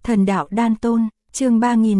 Thần đạo đan tôn, chương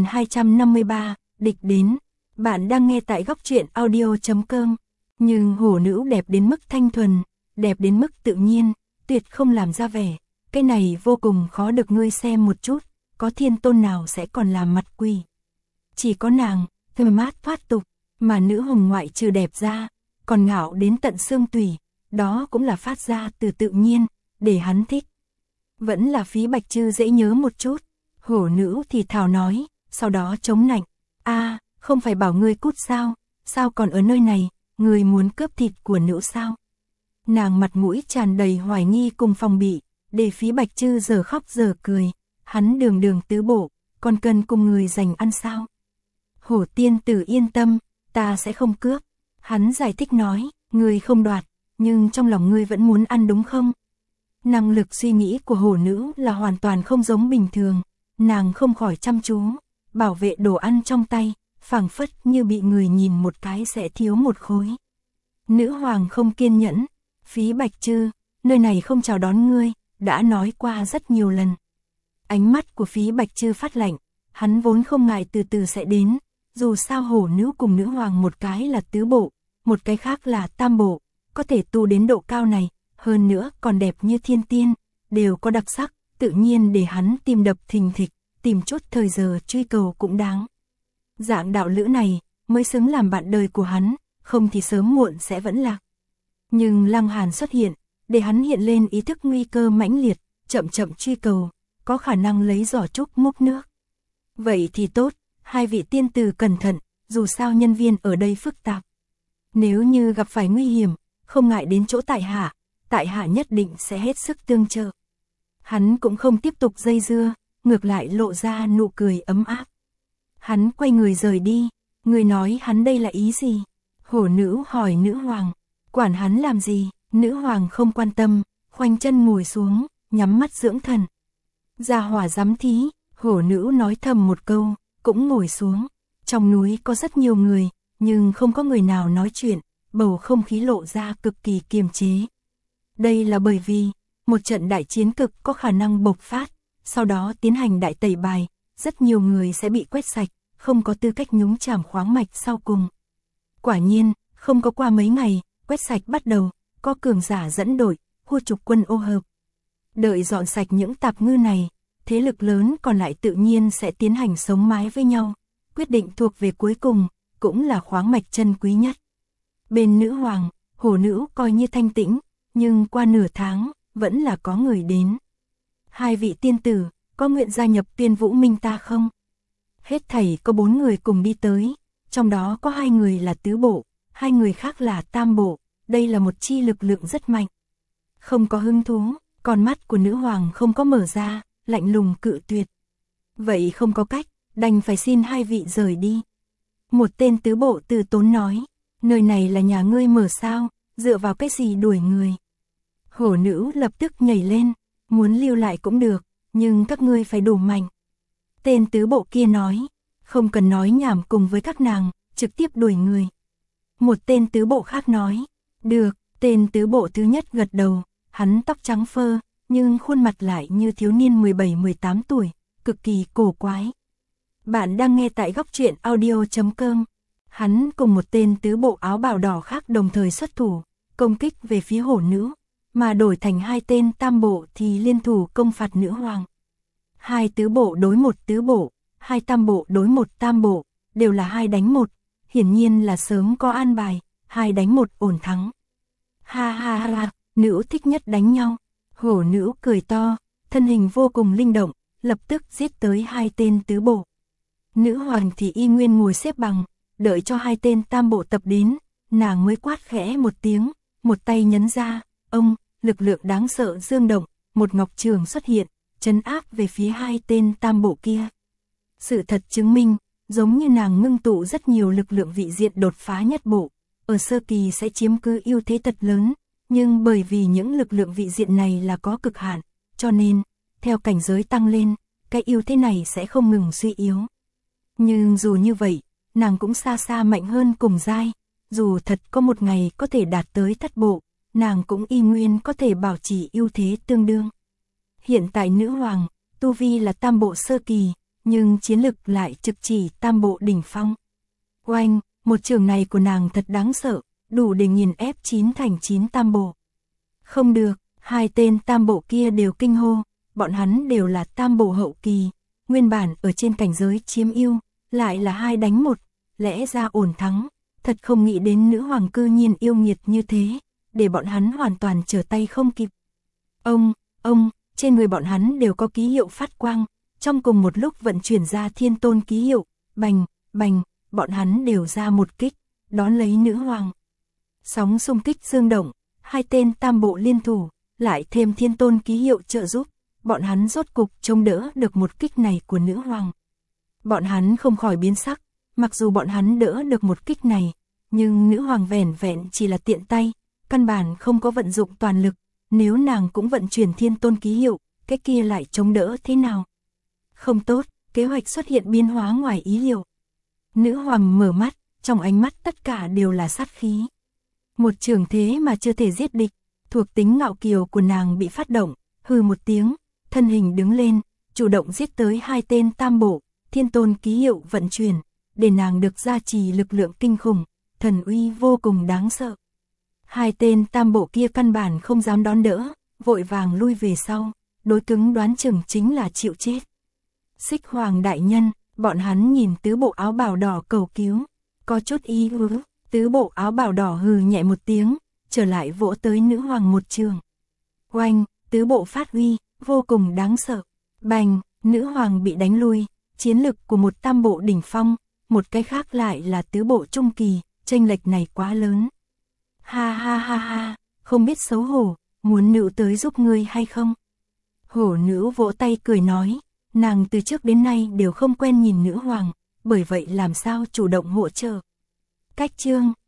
3253, địch đến. Bạn đang nghe tại góc truyện audio.com. Nhưng hổ nữ đẹp đến mức thanh thuần, đẹp đến mức tự nhiên, tuyệt không làm ra vẻ. Cái này vô cùng khó được ngươi xem một chút, có thiên tôn nào sẽ còn làm mặt quỷ. Chỉ có nàng, thơm mát thoát tục, mà nữ hồng ngoại trừ đẹp ra, còn ngạo đến tận xương tủy, đó cũng là phát ra từ tự nhiên, để hắn thích. Vẫn là Phí Bạch Trư dễ nhớ một chút, hổ nữ thì thào nói, sau đó chống nạnh, không phải bảo ngươi cút sao, sao còn ở nơi này, ngươi muốn cướp thịt của nữ sao? Nàng mặt mũi tràn đầy hoài nghi cùng phòng bị, để Phí Bạch Trư giờ khóc giờ cười, hắn đường đường tứ bộ, còn cần cùng người giành ăn sao? Hổ tiên tử yên tâm, ta sẽ không cướp. Hắn giải thích nói, ngươi không đoạt, nhưng trong lòng ngươi vẫn muốn ăn đúng không? Năng lực suy nghĩ của hổ nữ là hoàn toàn không giống bình thường, nàng không khỏi chăm chú, bảo vệ đồ ăn trong tay, phảng phất như bị người nhìn một cái sẽ thiếu một khối. Nữ hoàng không kiên nhẫn, Phí Bạch Trư, nơi này không chào đón ngươi, đã nói qua rất nhiều lần. Ánh mắt của Phí Bạch Trư phát lạnh, hắn vốn không ngại từ từ sẽ đến, dù sao hổ nữ cùng nữ hoàng một cái là tứ bộ, một cái khác là tam bộ, có thể tu đến độ cao này, hơn nữa còn đẹp như thiên tiên, đều có đặc sắc, tự nhiên để hắn tim đập thình thịch, tìm chút thời giờ truy cầu cũng đáng. Dạng đạo lữ này mới xứng làm bạn đời của hắn, không thì sớm muộn sẽ vẫn lạc. Nhưng Lăng Hàn xuất hiện, để hắn hiện lên ý thức nguy cơ mãnh liệt, chậm chậm truy cầu, có khả năng lấy giỏ trúc múc nước. Vậy thì tốt, hai vị tiên tử cẩn thận, dù sao nhân viên ở đây phức tạp. Nếu như gặp phải nguy hiểm, không ngại đến chỗ tại hạ nhất định sẽ hết sức tương trợ. Hắn cũng không tiếp tục dây dưa, ngược lại lộ ra nụ cười ấm áp. Hắn quay người rời đi, người nói hắn đây là ý gì? Hổ nữ hỏi nữ hoàng, quản hắn làm gì? Nữ hoàng không quan tâm, khoanh chân ngồi xuống, nhắm mắt dưỡng thần. Gia hỏa dám thí, hổ nữ nói thầm một câu, cũng ngồi xuống. Trong núi có rất nhiều người, nhưng không có người nào nói chuyện, bầu không khí lộ ra cực kỳ kiềm chế. Đây là bởi vì, một trận đại chiến cực có khả năng bộc phát, sau đó tiến hành đại tẩy bài, rất nhiều người sẽ bị quét sạch, không có tư cách nhúng chàm khoáng mạch sau cùng. Quả nhiên, không có qua mấy ngày, quét sạch bắt đầu, có cường giả dẫn đội, hua trục quân ô hợp. Đợi dọn sạch những tạp ngư này, thế lực lớn còn lại tự nhiên sẽ tiến hành sống mái với nhau, quyết định thuộc về cuối cùng, cũng là khoáng mạch chân quý nhất. Bên nữ hoàng, hổ nữ coi như thanh tĩnh, nhưng qua nửa tháng, vẫn là có người đến. Hai vị tiên tử, có nguyện gia nhập Tiên Vũ Minh ta không? Hết thảy có 4 người cùng đi tới, trong đó có 2 người là tứ bộ, 2 người khác là tam bộ, đây là một chi lực lượng rất mạnh. Không có hứng thú, con mắt của nữ hoàng không có mở ra, lạnh lùng cự tuyệt. Vậy không có cách, đành phải xin 2 vị rời đi. Một tên tứ bộ từ tốn nói, nơi này là nhà ngươi mở sao, dựa vào cái gì đuổi người. Hổ nữ lập tức nhảy lên, muốn lưu lại cũng được, nhưng các ngươi phải đủ mạnh. Tên tứ bộ kia nói, không cần nói nhảm cùng với các nàng, trực tiếp đuổi người. Một tên tứ bộ khác nói, được, tên tứ bộ thứ nhất gật đầu, hắn tóc trắng phơ, nhưng khuôn mặt lại như thiếu niên 17-18 tuổi, cực kỳ cổ quái. Bạn đang nghe tại góc truyện audio.com. Hắn cùng một tên tứ bộ áo bào đỏ khác đồng thời xuất thủ, công kích về phía hổ nữ, mà đổi thành 2 tên tam bộ thì liên thủ công phạt nữ hoàng. 2 tứ bộ đối 1 tứ bộ, 2 tam bộ đối 1 tam bộ, đều là 2 đánh 1, hiển nhiên là sớm có an bài, 2 đánh 1 ổn thắng. Ha ha ha, nữ thích nhất đánh nhau. Hổ nữ cười to, thân hình vô cùng linh động, lập tức giết tới 2 tên tứ bộ. Nữ hoàng thì y nguyên ngồi xếp bằng, đợi cho 2 tên tam bộ tập đến, nàng mới quát khẽ một tiếng, một tay nhấn ra, lực lượng đáng sợ dương động, một ngọc trường xuất hiện, trấn áp về phía 2 tên tam bộ kia. Sự thật chứng minh, giống như nàng ngưng tụ rất nhiều lực lượng vị diện đột phá nhất bộ, ở sơ kỳ sẽ chiếm cứ ưu thế thật lớn, nhưng bởi vì những lực lượng vị diện này là có cực hạn, cho nên, theo cảnh giới tăng lên, cái ưu thế này sẽ không ngừng suy yếu. Nhưng dù như vậy, nàng cũng xa xa mạnh hơn cùng giai, dù thật có một ngày có thể đạt tới thất bộ, nàng cũng y nguyên có thể bảo trì ưu thế tương đương. Hiện tại nữ hoàng, tu vi là tam bộ sơ kỳ, nhưng chiến lực lại trực chỉ tam bộ đỉnh phong. Oanh, một trường này của nàng thật đáng sợ, đủ để nghiền ép 9 thành 9 tam bộ. Không được, hai tên tam bộ kia đều kinh hô, bọn hắn đều là tam bộ hậu kỳ, nguyên bản ở trên cảnh giới chiếm ưu, lại là 2 đánh 1, lẽ ra ổn thắng, thật không nghĩ đến nữ hoàng cư nhiên yêu nghiệt như thế, để bọn hắn hoàn toàn trở tay không kịp. Ông, trên người bọn hắn đều có ký hiệu phát quang, trong cùng một lúc vận chuyển ra thiên tôn ký hiệu, bành, bành, bọn hắn đều ra một kích, đón lấy nữ hoàng. Sóng xung kích dương động, hai tên tam bộ liên thủ, lại thêm thiên tôn ký hiệu trợ giúp, bọn hắn rốt cục chống đỡ được một kích này của nữ hoàng. Bọn hắn không khỏi biến sắc, mặc dù bọn hắn đỡ được một kích này, nhưng nữ hoàng vẻn vẹn chỉ là tiện tay, căn bản không có vận dụng toàn lực, nếu nàng cũng vận chuyển thiên tôn ký hiệu, cái kia lại chống đỡ thế nào? Không tốt, kế hoạch xuất hiện biến hóa ngoài ý liệu. Nữ hoàng mở mắt, trong ánh mắt tất cả đều là sát khí. Một trường thế mà chưa thể giết địch, thuộc tính ngạo kiều của nàng bị phát động, hừ một tiếng, thân hình đứng lên, chủ động giết tới hai tên tam bộ, thiên tôn ký hiệu vận chuyển, để nàng được gia trì lực lượng kinh khủng, thần uy vô cùng đáng sợ. Hai tên tam bộ kia căn bản không dám đón đỡ, vội vàng lui về sau, đối cứng đoán chừng chính là chịu chết. Xích Hoàng đại nhân, bọn hắn nhìn tứ bộ áo bào đỏ cầu cứu, có chút ý hứ, tứ bộ áo bào đỏ hừ nhẹ một tiếng, trở lại vỗ tới nữ hoàng một trường. Oanh, tứ bộ phát huy, vô cùng đáng sợ. Bành, nữ hoàng bị đánh lui, chiến lực của một tam bộ đỉnh phong, một cái khác lại là tứ bộ trung kỳ, chênh lệch này quá lớn. Ha ha ha ha, không biết xấu hổ, muốn nữ tới giúp ngươi hay không? Hổ nữ vỗ tay cười nói, nàng từ trước đến nay đều không quen nhìn nữ hoàng, bởi vậy làm sao chủ động hỗ trợ. Cách chương